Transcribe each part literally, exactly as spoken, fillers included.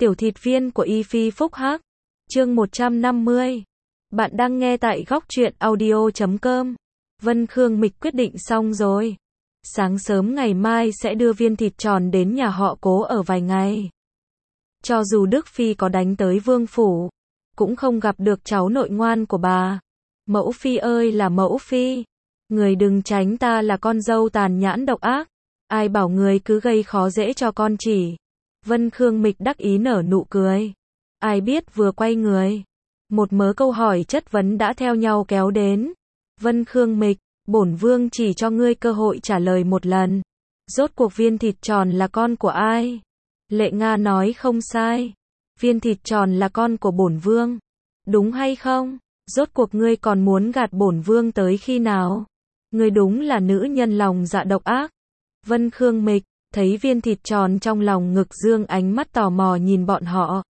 Tiểu thịt viên của Y Phi Phúc Hắc. Chương một trăm năm mươi. Bạn đang nghe tại góc truyện audio chấm com. Vân Khương Mịch quyết định xong rồi. Sáng sớm ngày mai sẽ đưa viên thịt tròn đến nhà họ Cố ở vài ngày. Cho dù Đức Phi có đánh tới Vương Phủ, cũng không gặp được cháu nội ngoan của bà. Mẫu Phi ơi là Mẫu Phi, người đừng tránh ta là con dâu tàn nhãn độc ác. Ai bảo người cứ gây khó dễ cho con chỉ. Vân Khương Mịch đắc ý nở nụ cười. Ai biết vừa quay người, một mớ câu hỏi chất vấn đã theo nhau kéo đến. Vân Khương Mịch, bổn vương chỉ cho ngươi cơ hội trả lời một lần. Rốt cuộc viên thịt tròn là con của ai? Lệ Nga nói không sai. Viên thịt tròn là con của bổn vương. Đúng hay không? Rốt cuộc ngươi còn muốn gạt bổn vương tới khi nào? Ngươi đúng là nữ nhân lòng dạ độc ác. Vân Khương Mịch thấy viên thịt tròn trong lòng ngực dương ánh mắt tò mò nhìn bọn họ.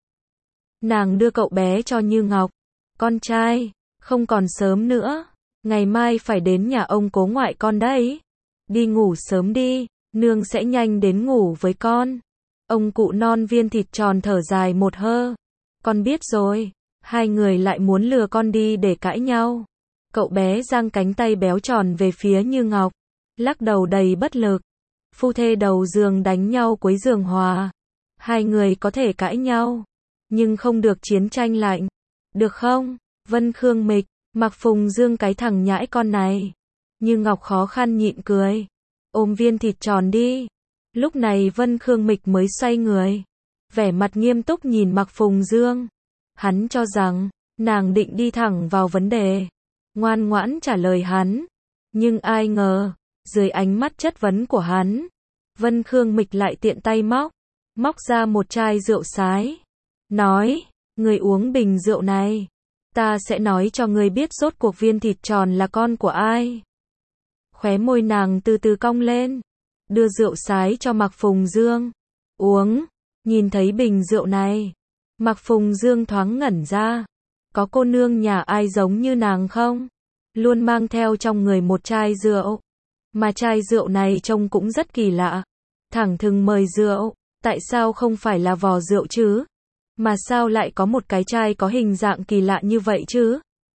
Nàng đưa cậu bé cho Như Ngọc. Con trai, không còn sớm nữa. Ngày mai phải đến nhà ông Cố ngoại con đấy. Đi ngủ sớm đi, nương sẽ nhanh đến ngủ với con. Ông cụ non viên thịt tròn thở dài một hơ. Con biết rồi, hai người lại muốn lừa con đi để cãi nhau. Cậu bé giang cánh tay béo tròn về phía Như Ngọc, lắc đầu đầy bất lực. Phu thê đầu giường đánh nhau quấy giường hòa. Hai người có thể cãi nhau, nhưng không được chiến tranh lạnh. Được không? Vân Khương Mịch, Mạc Phùng Dương cái thằng nhãi con này. Như Ngọc khó khăn nhịn cười. Ôm viên thịt tròn đi. Lúc này Vân Khương Mịch mới xoay người, vẻ mặt nghiêm túc nhìn Mạc Phùng Dương. Hắn cho rằng, nàng định đi thẳng vào vấn đề, ngoan ngoãn trả lời hắn. Nhưng ai ngờ, dưới ánh mắt chất vấn của hắn, Vân Khương Mịch lại tiện tay móc, móc ra một chai rượu sái. Nói, người uống bình rượu này, ta sẽ nói cho ngươi biết rốt cuộc viên thịt tròn là con của ai. Khóe môi nàng từ từ cong lên, đưa rượu sái cho Mạc Phùng Dương. Uống, nhìn thấy bình rượu này, Mạc Phùng Dương thoáng ngẩn ra. Có cô nương nhà ai giống như nàng không? Luôn mang theo trong người một chai rượu. Mà chai rượu này trông cũng rất kỳ lạ. Thẳng thừng mời rượu, tại sao không phải là vò rượu chứ? Mà sao lại có một cái chai có hình dạng kỳ lạ như vậy chứ?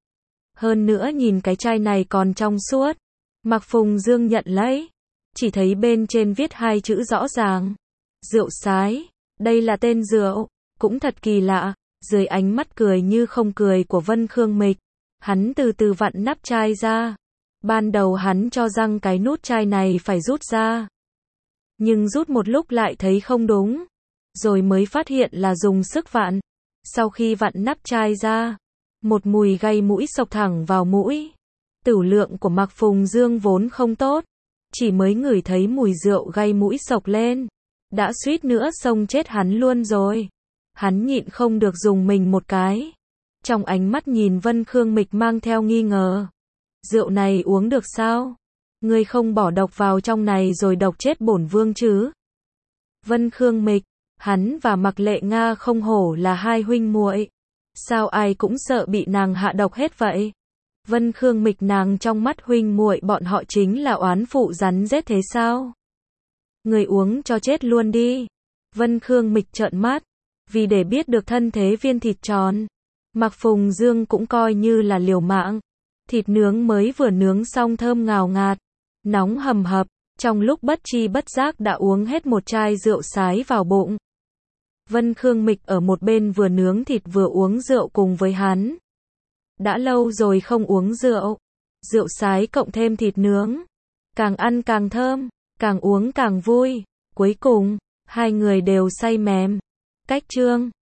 Hơn nữa nhìn cái chai này còn trong suốt. Mạc Phùng Dương nhận lấy, chỉ thấy bên trên viết hai chữ rõ ràng. Rượu sái, đây là tên rượu, cũng thật kỳ lạ. Dưới ánh mắt cười như không cười của Vân Khương Mịch, hắn từ từ vặn nắp chai ra. Ban đầu hắn cho rằng cái nút chai này phải rút ra, nhưng rút một lúc lại thấy không đúng, rồi mới phát hiện là dùng sức vặn. Sau khi vặn nắp chai ra, một mùi gây mũi xộc thẳng vào mũi. Tửu lượng của Mạc Phùng Dương vốn không tốt, chỉ mới ngửi thấy mùi rượu gây mũi xộc lên, đã suýt nữa xông chết hắn luôn rồi. Hắn nhịn không được dùng mình một cái. Trong ánh mắt nhìn Vân Khương Mịch mang theo nghi ngờ. Rượu này uống được sao? Ngươi không bỏ độc vào trong này rồi độc chết bổn vương chứ? Vân Khương Mịch, hắn và Mạc Lệ Nga không hổ là hai huynh muội. Sao ai cũng sợ bị nàng hạ độc hết vậy? Vân Khương Mịch, nàng trong mắt huynh muội bọn họ chính là oán phụ rắn rết thế sao? Người uống cho chết luôn đi. Vân Khương Mịch trợn mắt, vì để biết được thân thế viên thịt tròn, Mạc Phùng Dương cũng coi như là liều mạng. Thịt nướng mới vừa nướng xong thơm ngào ngạt, nóng hầm hập, trong lúc bất chi bất giác đã uống hết một chai rượu sái vào bụng. Vân Khương Mịch ở một bên vừa nướng thịt vừa uống rượu cùng với hắn. Đã lâu rồi không uống rượu. Rượu sái cộng thêm thịt nướng, càng ăn càng thơm, càng uống càng vui. Cuối cùng, hai người đều say mềm. Cách chương